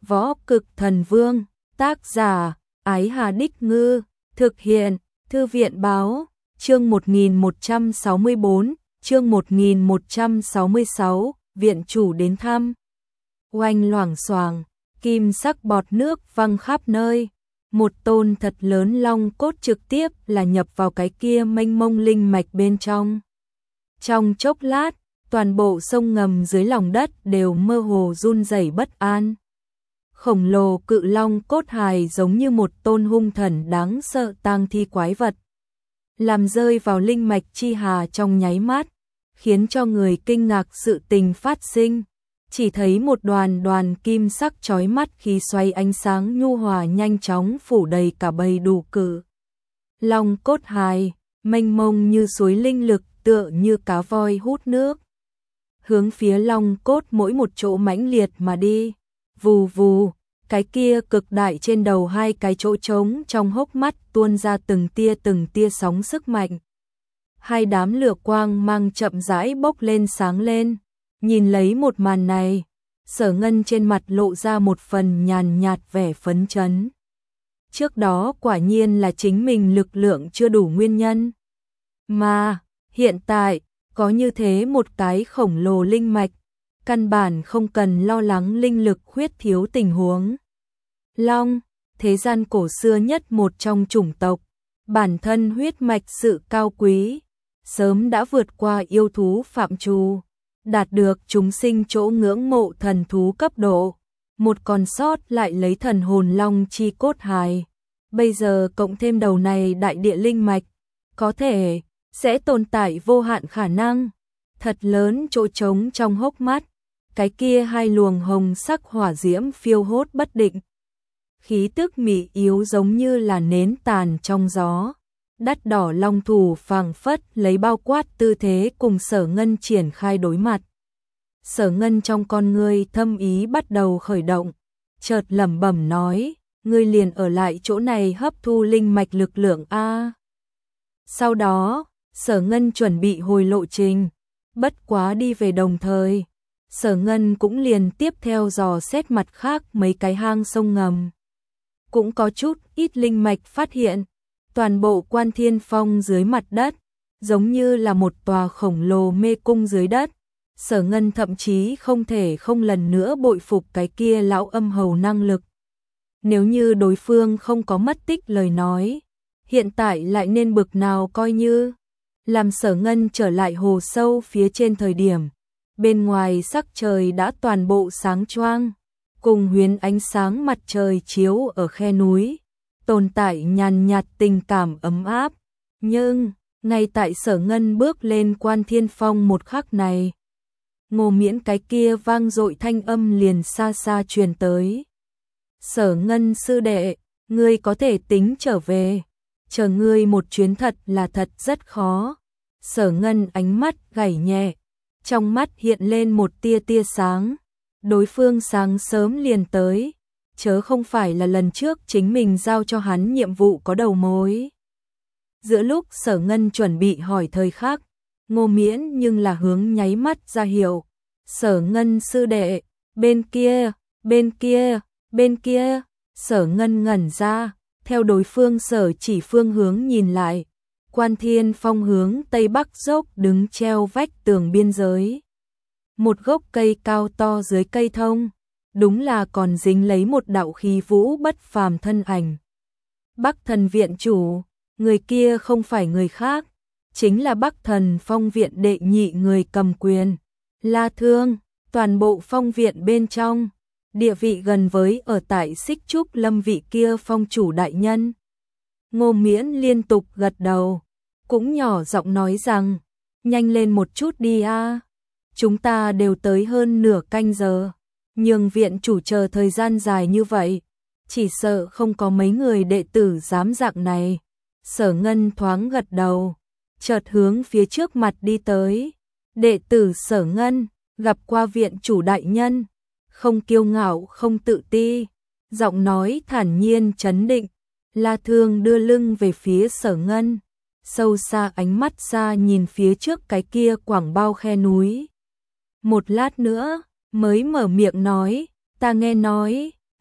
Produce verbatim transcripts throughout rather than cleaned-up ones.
Võ Cực Thần Vương, tác giả, Ái Hà Đích Ngư, thực hiện, Thư viện Báo, chương một nghìn một trăm sáu mươi bốn, chương một nghìn một trăm sáu mươi sáu, viện chủ đến thăm. Oanh loảng xoảng, kim sắc bọt nước văng khắp nơi, một tôn thật lớn long cốt trực tiếp là nhập vào cái kia mênh mông linh mạch bên trong. Trong chốc lát, toàn bộ sông ngầm dưới lòng đất đều mơ hồ run rẩy bất an. Khổng lồ cự long cốt hài giống như một tôn hung thần đáng sợ tang thi quái vật, làm rơi vào linh mạch chi hà trong nháy mắt, khiến cho người kinh ngạc sự tình phát sinh. Chỉ thấy một đoàn đoàn kim sắc chói mắt khí xoay ánh sáng nhu hòa nhanh chóng phủ đầy cả bầy đủ cự long cốt hài, mênh mông như suối linh lực, tựa như cá voi hút nước, hướng phía long cốt mỗi một chỗ mãnh liệt mà đi. Vù vù, cái kia cực đại trên đầu hai cái chỗ trống trong hốc mắt tuôn ra từng tia từng tia sóng sức mạnh. Hai đám lửa quang mang chậm rãi bốc lên sáng lên. Nhìn lấy một màn này, Sở Ngân trên mặt lộ ra một phần nhàn nhạt vẻ phấn chấn. Trước đó quả nhiên là chính mình lực lượng chưa đủ nguyên nhân. Mà, hiện tại, có như thế một cái khổng lồ linh mạch, căn bản không cần lo lắng linh lực khuyết thiếu tình huống. Long, thế gian cổ xưa nhất một trong chủng tộc, bản thân huyết mạch sự cao quý, sớm đã vượt qua yêu thú phạm trù, đạt được chúng sinh chỗ ngưỡng mộ thần thú cấp độ, một còn sót lại lấy thần hồn long chi cốt hài. Bây giờ cộng thêm đầu này đại địa linh mạch, có thể sẽ tồn tại vô hạn khả năng. Thật lớn chỗ trống trong hốc mắt, cái kia hai luồng hồng sắc hỏa diễm phiêu hốt bất định. Khí tức mị yếu giống như là nến tàn trong gió. Đắt đỏ long thủ phảng phất lấy bao quát tư thế cùng Sở Ngân triển khai đối mặt. Sở Ngân trong con ngươi thâm ý bắt đầu khởi động, chợt lẩm bẩm nói, ngươi liền ở lại chỗ này hấp thu linh mạch lực lượng a. Sau đó, Sở Ngân chuẩn bị hồi lộ trình, bất quá đi về đồng thời, Sở Ngân cũng liền tiếp theo dò xét mặt khác mấy cái hang sông ngầm. Cũng có chút ít linh mạch phát hiện. Toàn bộ Quan Thiên Phong dưới mặt đất, giống như là một tòa khổng lồ mê cung dưới đất. Sở Ngân thậm chí không thể không lần nữa bội phục cái kia lão âm hầu năng lực. Nếu như đối phương không có mất tích lời nói, hiện tại lại nên bực nào coi như. Làm Sở Ngân trở lại hồ sâu phía trên thời điểm, bên ngoài sắc trời đã toàn bộ sáng choang, cùng huyến ánh sáng mặt trời chiếu ở khe núi. Tồn tại nhàn nhạt tình cảm ấm áp, nhưng ngay tại Sở Ngân bước lên Quan Thiên Phong một khắc này, Ngô Miễn cái kia vang dội thanh âm liền xa xa truyền tới. Sở Ngân sư đệ, ngươi có thể tính trở về, chờ ngươi một chuyến thật là thật rất khó. Sở Ngân ánh mắt gảy nhẹ, trong mắt hiện lên một tia tia sáng, đối phương sáng sớm liền tới. Chớ không phải là lần trước chính mình giao cho hắn nhiệm vụ có đầu mối. Giữa lúc Sở Ngân chuẩn bị hỏi thời khắc, Ngô Miễn nhưng là hướng nháy mắt ra hiệu. Sở Ngân sư đệ, bên kia, bên kia, bên kia. Sở Ngân ngẩn ra, theo đối phương sở chỉ phương hướng nhìn lại. Quan Thiên Phong hướng tây bắc dốc đứng treo vách tường biên giới. Một gốc cây cao to dưới cây thông. Đúng là còn dính lấy một đạo khí vũ bất phàm thân ảnh. Bắc Thần viện chủ, người kia không phải người khác, chính là Bắc Thần Phong viện đệ nhị người cầm quyền, La Thương. Toàn bộ phong viện bên trong, địa vị gần với ở tại Xích Trúc Lâm vị kia phong chủ đại nhân. Ngô Miễn liên tục gật đầu, cũng nhỏ giọng nói rằng, nhanh lên một chút đi a, chúng ta đều tới hơn nửa canh giờ. Nhưng viện chủ chờ thời gian dài như vậy, chỉ sợ không có mấy người đệ tử dám dạng này. Sở Ngân thoáng gật đầu, chợt hướng phía trước mặt đi tới. Đệ tử Sở Ngân, gặp qua viện chủ đại nhân, không kiêu ngạo không tự ti, giọng nói thản nhiên trấn định. La Thương đưa lưng về phía Sở Ngân, sâu xa ánh mắt xa nhìn phía trước cái kia quảng bao khe núi. Một lát nữa, mới mở miệng nói, ta nghe nói,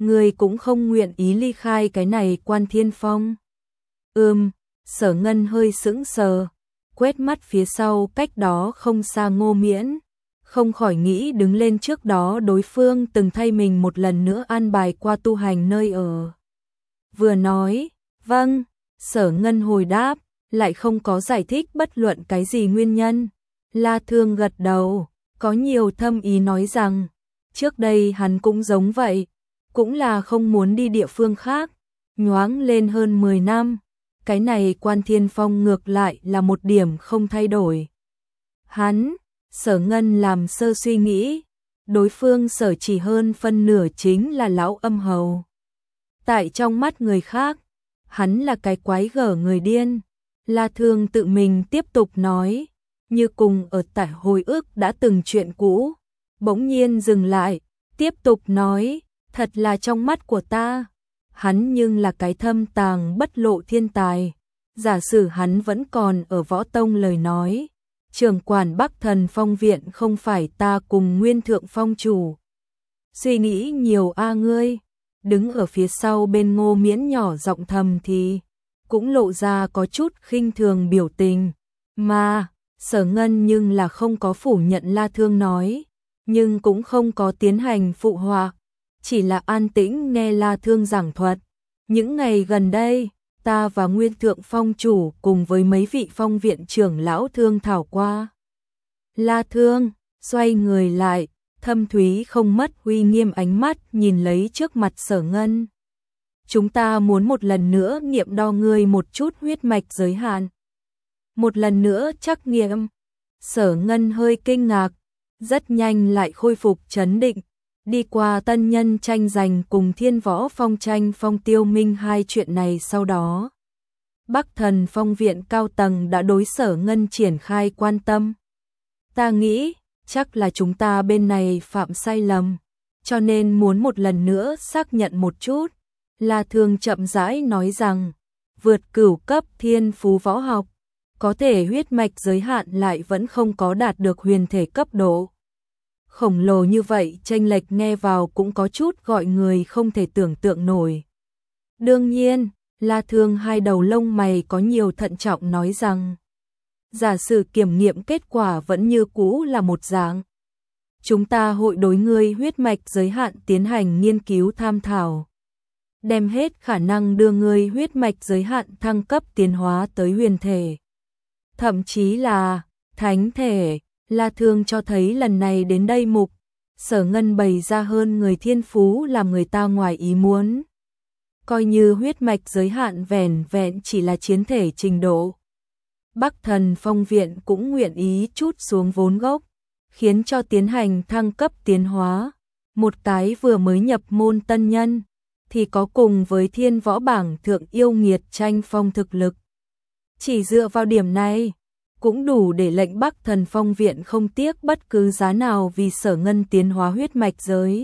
Ngươi cũng không nguyện ý ly khai cái này Quan Thiên Phong. Ừm, Sở Ngân hơi sững sờ, quét mắt phía sau cách đó không xa Ngô Miễn, không khỏi nghĩ đứng lên trước đó đối phương từng thay mình một lần nữa an bài qua tu hành nơi ở. Vừa nói, vâng, Sở Ngân hồi đáp, lại không có giải thích bất luận cái gì nguyên nhân. La Thương gật đầu, có nhiều thâm ý nói rằng, trước đây hắn cũng giống vậy, cũng là không muốn đi địa phương khác, nhoáng lên hơn mười năm, cái này Quan Thiên Phong ngược lại là một điểm không thay đổi. Hắn, Sở Ngân làm sơ suy nghĩ, đối phương Sở chỉ hơn phân nửa chính là lão âm hầu. Tại trong mắt người khác, hắn là cái quái gở người điên. La Thương tự mình tiếp tục nói, như cùng ở tại hồi ức đã từng chuyện cũ, bỗng nhiên dừng lại, tiếp tục nói, thật là trong mắt của ta, hắn nhưng là cái thâm tàng bất lộ thiên tài. Giả sử hắn vẫn còn ở võ tông lời nói, trưởng quản Bắc Thần Phong viện không phải ta cùng Nguyên Thượng Phong chủ. Suy nghĩ nhiều a ngươi, đứng ở phía sau bên Ngô Miễn nhỏ giọng thầm thì cũng lộ ra có chút khinh thường biểu tình, mà Sở Ngân nhưng là không có phủ nhận La Thương nói, nhưng cũng không có tiến hành phụ họa, chỉ là an tĩnh nghe La Thương giảng thuật. Những ngày gần đây, ta và Nguyên Thượng Phong chủ cùng với mấy vị phong viện trưởng lão thương thảo qua. La Thương xoay người lại, thâm thúy không mất uy nghiêm ánh mắt nhìn lấy trước mặt Sở Ngân. Chúng ta muốn một lần nữa nghiệm đo ngươi một chút huyết mạch giới hạn. Một lần nữa trắc nghiệm. Sở Ngân hơi kinh ngạc, rất nhanh lại khôi phục trấn định. Đi qua tân nhân tranh giành cùng Thiên Võ Phong tranh phong tiêu minh hai chuyện này sau đó. Bắc Thần Phong viện cao tầng đã đối Sở Ngân triển khai quan tâm. Ta nghĩ, chắc là chúng ta bên này phạm sai lầm, cho nên muốn một lần nữa xác nhận một chút. La Thương chậm rãi nói rằng, vượt cửu cấp thiên phú võ học, có thể huyết mạch giới hạn lại vẫn không có đạt được huyền thể cấp độ. Khổng lồ như vậy chênh lệch nghe vào cũng có chút gọi người không thể tưởng tượng nổi. Đương nhiên, La Thương hai đầu lông mày có nhiều thận trọng nói rằng, giả sử kiểm nghiệm kết quả vẫn như cũ là một dạng, chúng ta hội đối ngươi huyết mạch giới hạn tiến hành nghiên cứu tham thảo, đem hết khả năng đưa ngươi huyết mạch giới hạn thăng cấp tiến hóa tới huyền thể, thậm chí là thánh thể. La Thương cho thấy lần này đến đây mục Sở Ngân bày ra hơn người thiên phú làm người ta ngoài ý muốn. Coi như huyết mạch giới hạn vẻn vẹn chỉ là chiến thể trình độ, Bắc Thần Phong viện cũng nguyện ý chút xuống vốn gốc, khiến cho tiến hành thăng cấp tiến hóa. Một cái vừa mới nhập môn tân nhân thì có cùng với thiên võ bảng thượng yêu nghiệt tranh phong thực lực. Chỉ dựa vào điểm này cũng đủ để lệnh Bắc Thần Phong viện không tiếc bất cứ giá nào vì Sở Ngân tiến hóa huyết mạch giới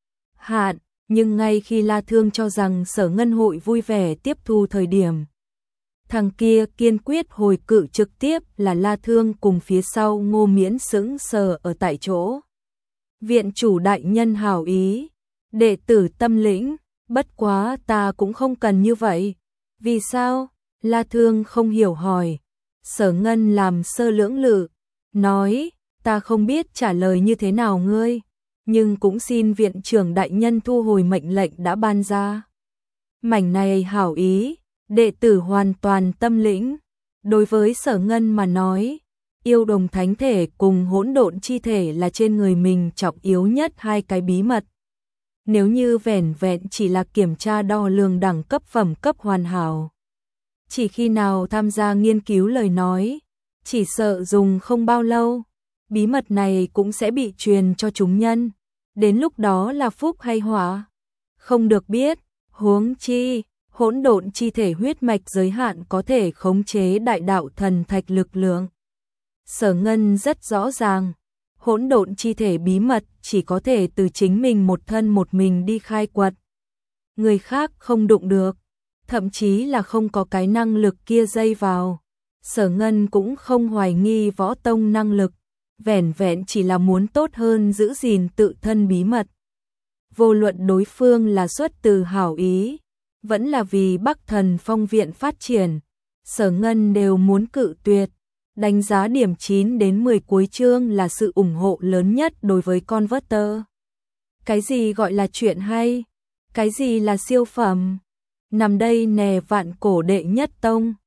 hạn. Nhưng ngay khi La Thương cho rằng Sở Ngân hội vui vẻ tiếp thu thời điểm, thằng kia kiên quyết hồi cự trực tiếp là La Thương cùng phía sau Ngô Miễn sững sờ ở tại chỗ. Viện chủ đại nhân hảo ý, đệ tử tâm lĩnh, bất quá ta cũng không cần như vậy. Vì sao? La Thương không hiểu hỏi. Sở Ngân làm sơ lưỡng lự, nói, ta không biết trả lời như thế nào ngươi, nhưng cũng xin viện trưởng đại nhân thu hồi mệnh lệnh đã ban ra. Mảnh này hảo ý, đệ tử hoàn toàn tâm lĩnh. Đối với Sở Ngân mà nói, yêu đồng thánh thể cùng hỗn độn chi thể là trên người mình trọng yếu nhất hai cái bí mật. Nếu như vẻn vẹn chỉ là kiểm tra đo lường đẳng cấp phẩm cấp hoàn hảo, chỉ khi nào tham gia nghiên cứu lời nói, chỉ sợ dùng không bao lâu, bí mật này cũng sẽ bị truyền cho chúng nhân. Đến lúc đó là phúc hay họa, không được biết. Huống chi, hỗn độn chi thể huyết mạch giới hạn có thể khống chế đại đạo thần thạch lực lượng. Sở Ngân rất rõ ràng, hỗn độn chi thể bí mật chỉ có thể từ chính mình một thân một mình đi khai quật. Người khác không đụng được, thậm chí là không có cái năng lực kia dây vào. Sở Ngân cũng không hoài nghi võ tông năng lực, vẻn vẹn chỉ là muốn tốt hơn giữ gìn tự thân bí mật. vô luận đối phương là xuất từ hảo ý, vẫn là vì Bắc Thần Phong viện phát triển, Sở Ngân đều muốn cự tuyệt. Đánh giá điểm chín đến mười cuối chương là sự ủng hộ lớn nhất đối với Converter. Cái gì gọi là chuyện hay? Cái gì là siêu phẩm? Nằm đây nè vạn cổ đệ nhất tông.